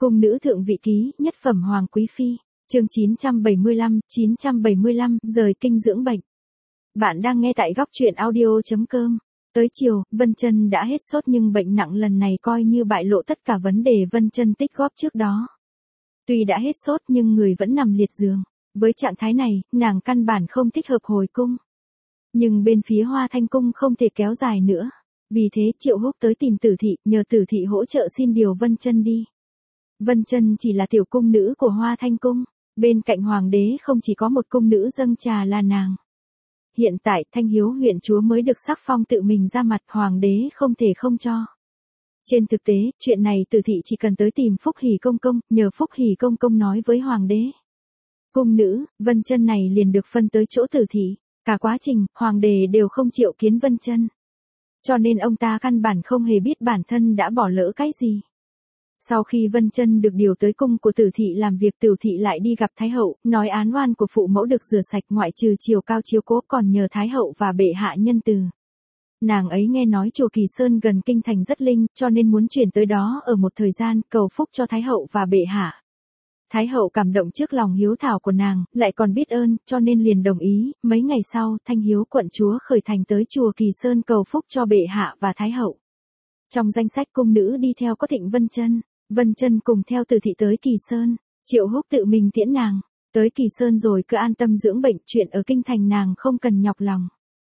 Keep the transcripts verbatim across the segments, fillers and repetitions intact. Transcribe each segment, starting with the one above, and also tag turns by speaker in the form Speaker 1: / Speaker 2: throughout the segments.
Speaker 1: Cung nữ thượng vị ký, nhất phẩm hoàng quý phi, chương chín trăm bảy mươi lăm, chín trăm bảy mươi lăm, rời kinh dưỡng bệnh. Bạn đang nghe tại góc truyện audio chấm com. Tới chiều, Vân Chân đã hết sốt nhưng bệnh nặng lần này coi như bại lộ tất cả vấn đề Vân Chân tích góp trước đó. Tuy đã hết sốt nhưng người vẫn nằm liệt giường. Với trạng thái này, nàng căn bản không thích hợp hồi cung. Nhưng bên phía Hoa Thanh Cung không thể kéo dài nữa. Vì thế Triệu Húc tới tìm Tử Thị, nhờ Tử Thị hỗ trợ xin điều Vân Chân đi. Vân Chân chỉ là tiểu cung nữ của Hoa Thanh Cung, bên cạnh hoàng đế không chỉ có một cung nữ dâng trà là nàng. Hiện tại Thanh Hiếu huyện chúa mới được sắc phong tự mình ra mặt, hoàng đế không thể không cho. Trên thực tế, chuyện này Tử Thị chỉ cần tới tìm Phúc Hỷ công công, nhờ Phúc Hỷ công công nói với hoàng đế. Cung nữ, Vân Chân này liền được phân tới chỗ Tử Thị, cả quá trình, hoàng đế đều không chịu kiến Vân Chân. Cho nên ông ta căn bản không hề biết bản thân đã bỏ lỡ cái gì. Sau khi Vân Chân được điều tới cung của Tử Thị làm việc, Tử Thị lại đi gặp Thái hậu, nói án oan của phụ mẫu được rửa sạch, ngoại trừ chiều cao chiếu cố còn nhờ Thái hậu và bệ hạ nhân từ. Nàng ấy nghe nói chùa Kỳ Sơn gần kinh thành rất linh, cho nên muốn chuyển tới đó ở một thời gian, cầu phúc cho Thái hậu và bệ hạ. Thái hậu cảm động trước lòng hiếu thảo của nàng, lại còn biết ơn, cho nên liền đồng ý. Mấy ngày sau, Thanh Hiếu quận chúa khởi thành tới chùa Kỳ Sơn cầu phúc cho bệ hạ và Thái hậu. Trong danh sách cung nữ đi theo có Thịnh Vân Chân. Vân Chân cùng theo Tử Thị tới Kỳ Sơn, Triệu Húc tự mình tiễn nàng. Tới Kỳ Sơn rồi cứ an tâm dưỡng bệnh, chuyện ở kinh thành nàng không cần nhọc lòng.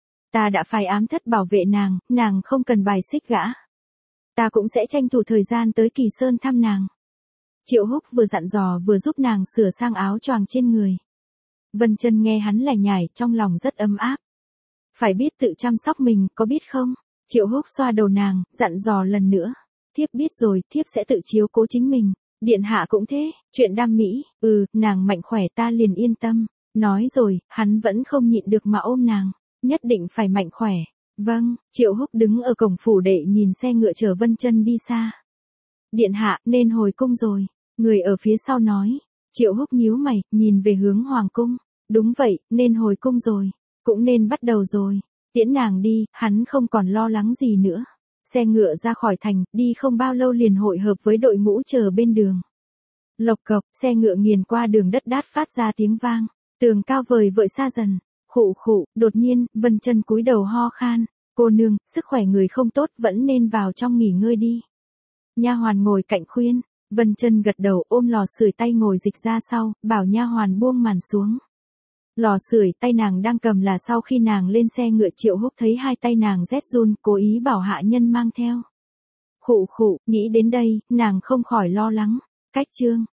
Speaker 1: Ta đã phải ám thất bảo vệ nàng, nàng không cần bài xích gã. Ta cũng sẽ tranh thủ thời gian tới Kỳ Sơn thăm nàng. Triệu Húc vừa dặn dò vừa giúp nàng sửa sang áo choàng trên người. Vân Chân nghe hắn lải nhải, trong lòng rất ấm áp. Phải biết tự chăm sóc mình, có biết không? Triệu Húc xoa đầu nàng, dặn dò lần nữa. Thiếp biết rồi, thiếp sẽ tự chiếu cố chính mình. Điện hạ cũng thế, chuyện đam mỹ, ừ, nàng mạnh khỏe ta liền yên tâm. Nói rồi, hắn vẫn không nhịn được mà ôm nàng. Nhất định phải mạnh khỏe. Vâng, Triệu Húc đứng ở cổng phủ đệ nhìn xe ngựa chở Vân Chân đi xa. Điện hạ, nên hồi cung rồi. Người ở phía sau nói. Triệu Húc nhíu mày, nhìn về hướng hoàng cung. Đúng vậy, nên hồi cung rồi. Cũng nên bắt đầu rồi. Tiễn nàng đi, hắn không còn lo lắng gì nữa. Xe ngựa ra khỏi thành, đi không bao lâu liền hội hợp với đội ngũ chờ bên đường. Lộc cộc, xe ngựa nghiền qua đường đất đát phát ra tiếng vang. Tường cao vời vợi xa dần. Khụ khụ, đột nhiên, Vân Chân cúi đầu ho khan. Cô nương, sức khỏe người không tốt, vẫn nên vào trong nghỉ ngơi đi. Nha hoàn ngồi cạnh khuyên. Vân Chân gật đầu, ôm lò sưởi tay ngồi dịch ra sau, bảo nha hoàn buông màn xuống. Lò sưởi tay nàng đang cầm là sau khi nàng lên xe ngựa. Triệu Húc thấy hai tay nàng rét run, cố ý bảo hạ nhân mang theo. Khụ khụ, nghĩ đến đây, nàng không khỏi lo lắng. Cách chương,